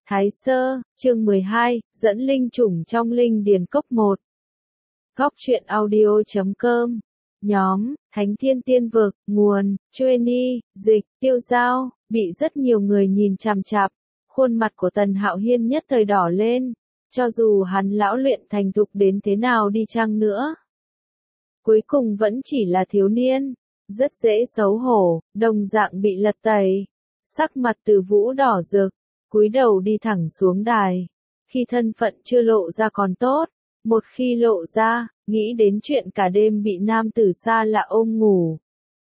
Thái Sơ, chương 12, dẫn linh chủng trong linh điền cốc 1. Góc truyện audio.com. Nhóm, Thánh Thiên Tiên Vực, nguồn, Chueni, dịch, Tiêu Giao, bị rất nhiều người nhìn chằm chằm. Khuôn mặt của Tần Hạo Hiên nhất thời đỏ lên, cho dù hắn lão luyện thành thục đến thế nào đi chăng nữa. Cuối cùng vẫn chỉ là thiếu niên, rất dễ xấu hổ, đồng dạng bị lật tẩy. Sắc mặt Từ Vũ đỏ rực, cúi đầu đi thẳng xuống đài. Khi thân phận chưa lộ ra còn tốt, một khi lộ ra, nghĩ đến chuyện cả đêm bị nam tử xa lạ ôm ngủ.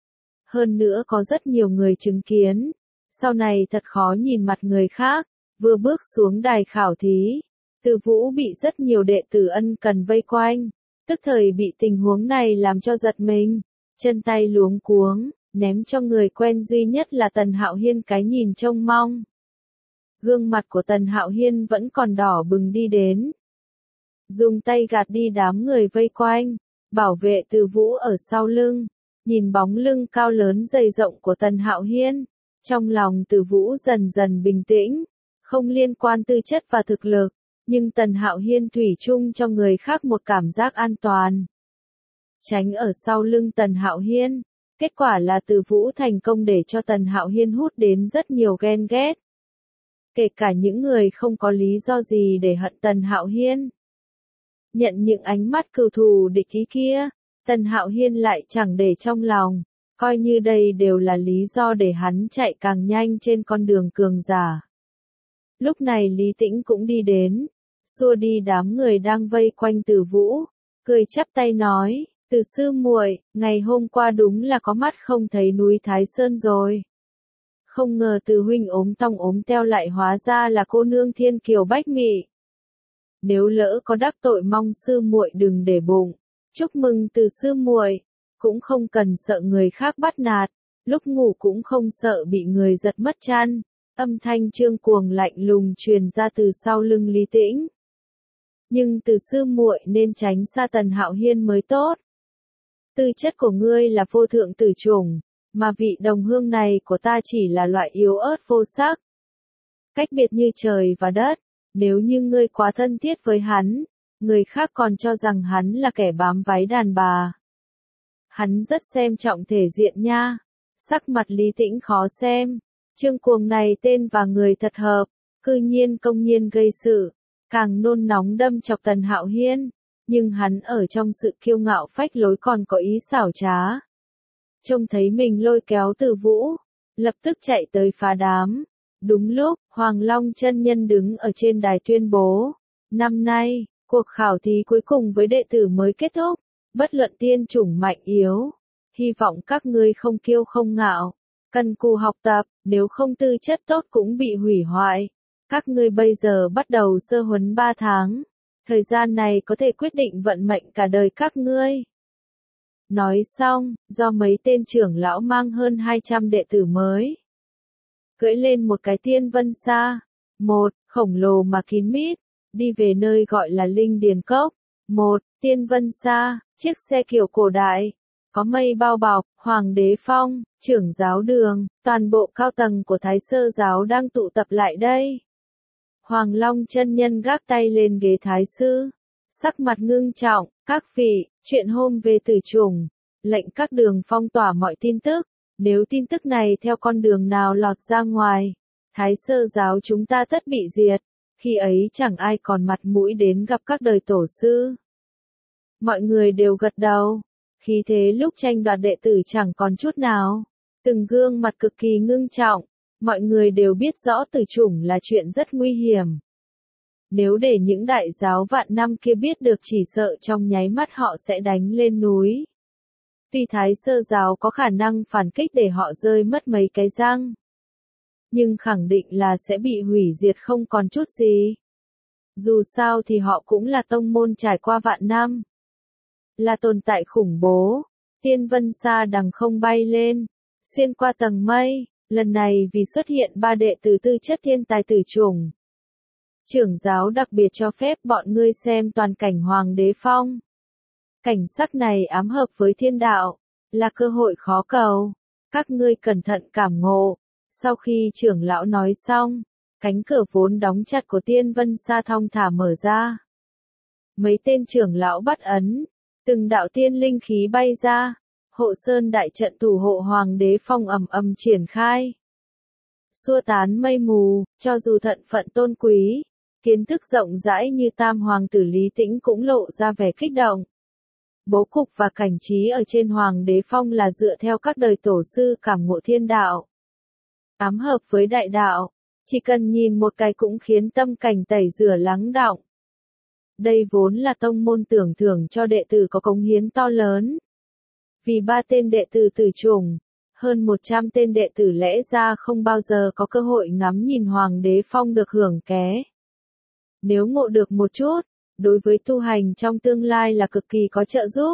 Hơn nữa có rất nhiều người chứng kiến, sau này thật khó nhìn mặt người khác. Vừa bước xuống đài khảo thí, Từ Vũ bị rất nhiều đệ tử ân cần vây quanh, tức thời bị tình huống này làm cho giật mình, chân tay luống cuống, ném cho người quen duy nhất là Tần Hạo Hiên cái nhìn trông mong. Gương mặt của Tần Hạo Hiên vẫn còn đỏ bừng đi đến, dùng tay gạt đi đám người vây quanh, bảo vệ Từ Vũ ở sau lưng, nhìn bóng lưng cao lớn dày rộng của Tần Hạo Hiên, trong lòng Từ Vũ dần dần bình tĩnh, không liên quan tư chất và thực lực, nhưng Tần Hạo Hiên thủy chung cho người khác một cảm giác an toàn. Tránh ở sau lưng Tần Hạo Hiên, kết quả là Từ Vũ thành công để cho Tần Hạo Hiên hút đến rất nhiều ghen ghét. Kể cả những người không có lý do gì để hận Tần Hạo Hiên. Nhận những ánh mắt cừu thù địch ý kia, Tần Hạo Hiên lại chẳng để trong lòng, coi như đây đều là lý do để hắn chạy càng nhanh trên con đường cường giả. Lúc này Lý Tĩnh cũng đi đến, xua đi đám người đang vây quanh Từ Vũ, cười chắp tay nói, Từ sư muội, ngày hôm qua đúng là có mắt không thấy núi Thái Sơn rồi. Không ngờ Từ huynh ốm tong ốm teo lại hóa ra là cô nương thiên kiều bách mị. Nếu lỡ có đắc tội mong sư muội đừng để bụng. Chúc mừng Từ sư muội, cũng không cần sợ người khác bắt nạt, lúc ngủ cũng không sợ bị người giật mất chăn. Âm thanh trương cuồng lạnh lùng truyền ra từ sau lưng Lý Tĩnh. Nhưng Từ sư muội nên tránh xa Tần Hạo Hiên mới tốt. Tư chất của ngươi là vô thượng tử chủng, mà vị đồng hương này của ta chỉ là loại yếu ớt vô sắc. Cách biệt như trời và đất, nếu như ngươi quá thân thiết với hắn, người khác còn cho rằng hắn là kẻ bám váy đàn bà. Hắn rất xem trọng thể diện nha. Sắc mặt Lý Tĩnh khó xem. Trương cuồng này tên và người thật hợp, cư nhiên công nhiên gây sự, càng nôn nóng đâm chọc Tần Hạo Hiên, nhưng hắn ở trong sự kiêu ngạo phách lối còn có ý xảo trá. Trông thấy mình lôi kéo Từ Vũ, lập tức chạy tới phá đám. Đúng lúc, Hoàng Long chân nhân đứng ở trên đài tuyên bố, năm nay, cuộc khảo thí cuối cùng với đệ tử mới kết thúc, bất luận tiên chủng mạnh yếu, hy vọng các ngươi không kiêu không ngạo. Cần cù học tập, nếu không tư chất tốt cũng bị hủy hoại. Các ngươi bây giờ bắt đầu sơ huấn 3 tháng. Thời gian này có thể quyết định vận mệnh cả đời các ngươi. Nói xong, do mấy tên trưởng lão mang hơn 200 đệ tử mới. Cưỡi lên một cái tiên vân xa. Một, khổng lồ mà kín mít. Đi về nơi gọi là Linh Điền Cốc. Một, tiên vân xa, chiếc xe kiểu cổ đại. Có mây bao bọc, Hoàng đế Phong, trưởng giáo đường, toàn bộ cao tầng của Thái Sơ giáo đang tụ tập lại đây. Hoàng Long chân nhân gác tay lên ghế thái sư, sắc mặt ngưng trọng, các vị, chuyện hôm về tử chủng, lệnh các đường phong tỏa mọi tin tức, nếu tin tức này theo con đường nào lọt ra ngoài, Thái Sơ giáo chúng ta tất bị diệt, khi ấy chẳng ai còn mặt mũi đến gặp các đời tổ sư. Mọi người đều gật đầu. Khí thế lúc tranh đoạt đệ tử chẳng còn chút nào. Từng gương mặt cực kỳ ngưng trọng. Mọi người đều biết rõ tử chủng là chuyện rất nguy hiểm. Nếu để những đại giáo vạn năm kia biết được chỉ sợ trong nháy mắt họ sẽ đánh lên núi. Tuy Thái Sơ giáo có khả năng phản kích để họ rơi mất mấy cái răng. Nhưng khẳng định là sẽ bị hủy diệt không còn chút gì. Dù sao thì họ cũng là tông môn trải qua vạn năm. Là tồn tại khủng bố, tiên vân xa đằng không bay lên, xuyên qua tầng mây, lần này vì xuất hiện 3 đệ tử tư chất thiên tài tử chủng. Trưởng giáo đặc biệt cho phép bọn ngươi xem toàn cảnh Hoàng đế Phong. Cảnh sắc này ám hợp với thiên đạo, là cơ hội khó cầu, các ngươi cẩn thận cảm ngộ. Sau khi trưởng lão nói xong, Cánh cửa vốn đóng chặt của Tiên Vân Sa thong thả mở ra. Mấy tên trưởng lão bắt ấn, từng đạo tiên linh khí bay ra, hộ sơn đại trận thủ hộ Hoàng đế Phong ầm ầm triển khai. Xua tán mây mù, cho dù thận phận tôn quý, kiến thức rộng rãi như Tam Hoàng tử Lý Tĩnh cũng lộ ra vẻ kích động. Bố cục và cảnh trí ở trên Hoàng đế Phong là dựa theo các đời tổ sư cảm ngộ thiên đạo. Ám hợp với đại đạo, chỉ cần nhìn một cái cũng khiến tâm cảnh tẩy rửa lắng đọng. Đây vốn là tông môn tưởng thưởng cho đệ tử có cống hiến to lớn. Vì 3 tên đệ tử tử chủng, hơn 100 tên đệ tử lẽ ra không bao giờ có cơ hội ngắm nhìn Hoàng đế Phong được hưởng ké. Nếu ngộ được một chút, đối với tu hành trong tương lai là cực kỳ có trợ giúp.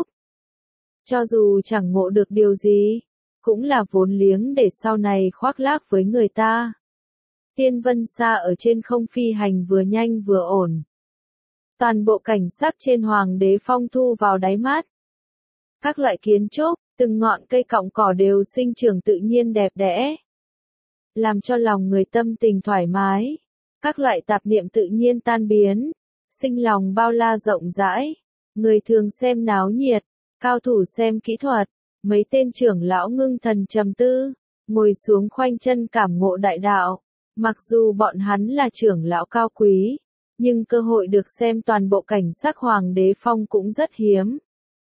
Cho dù chẳng ngộ được điều gì, cũng là vốn liếng để sau này khoác lác với người ta. Tiên Vân Sa ở trên không phi hành vừa nhanh vừa ổn. Toàn bộ cảnh sắc trên Hoàng đế Phong thu vào đáy mắt. Các loại kiến trúc, từng ngọn cây cọng cỏ đều sinh trưởng tự nhiên đẹp đẽ, làm cho lòng người tâm tình thoải mái. Các loại tạp niệm tự nhiên tan biến, sinh lòng bao la rộng rãi. Người thường xem náo nhiệt, cao thủ xem kỹ thuật. Mấy tên trưởng lão ngưng thần trầm tư, ngồi xuống khoanh chân cảm ngộ đại đạo. Mặc dù bọn hắn là trưởng lão cao quý, nhưng cơ hội được xem toàn bộ cảnh sắc Hoàng đế Phong cũng rất hiếm.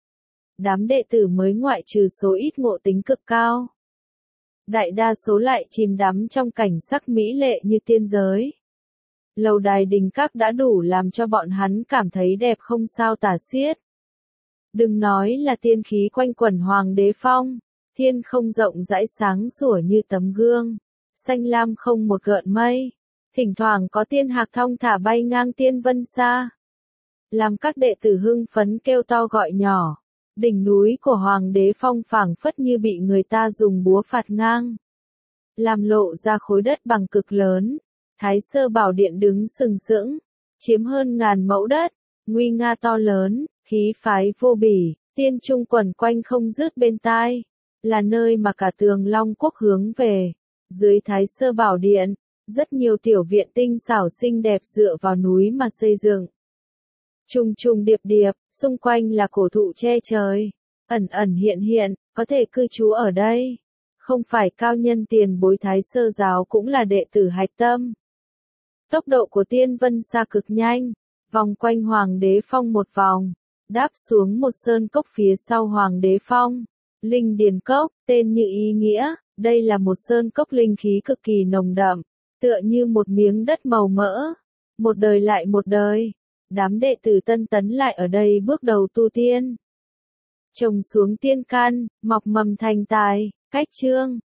Đám đệ tử mới ngoại trừ số ít ngộ tính cực cao, đại đa số lại chìm đắm trong cảnh sắc mỹ lệ như tiên giới. Lầu đài đình các đã đủ làm cho bọn hắn cảm thấy đẹp không sao tả xiết. Đừng nói là tiên khí quanh quẩn Hoàng đế Phong, thiên không rộng rãi sáng sủa như tấm gương, xanh lam không một gợn mây, thỉnh thoảng có tiên hạc thong thả bay ngang Tiên Vân Sa, làm các đệ tử hưng phấn kêu to gọi nhỏ. Đỉnh núi của Hoàng đế Phong phảng phất như bị người ta dùng búa phạt ngang, làm lộ ra khối đất bằng cực lớn. Thái Sơ Bảo Điện đứng sừng sững, chiếm hơn 1000 mẫu đất, nguy nga to lớn, khí phái vô bỉ, tiên trung quẩn quanh không dứt bên tai, là nơi mà cả Tường Long quốc hướng về. Dưới Thái Sơ Bảo Điện, rất nhiều tiểu viện tinh xảo xinh đẹp dựa vào núi mà xây dựng. Trùng trùng điệp điệp, xung quanh là cổ thụ che trời, ẩn ẩn hiện hiện, có thể cư trú ở đây. Không phải cao nhân tiền bối Thái Sơ giáo cũng là đệ tử hạch tâm. Tốc độ của Tiên Vân Sa cực nhanh, vòng quanh Hoàng đế Phong một vòng, đáp xuống một sơn cốc phía sau Hoàng đế Phong. Linh Điền Cốc, tên như ý nghĩa, đây là một sơn cốc linh khí cực kỳ nồng đậm, tựa như một miếng đất màu mỡ. Một đời lại một đời, đám đệ tử tân tấn lại ở đây bước đầu tu tiên. Trồng xuống tiên căn, mọc mầm thành tài, cách chương.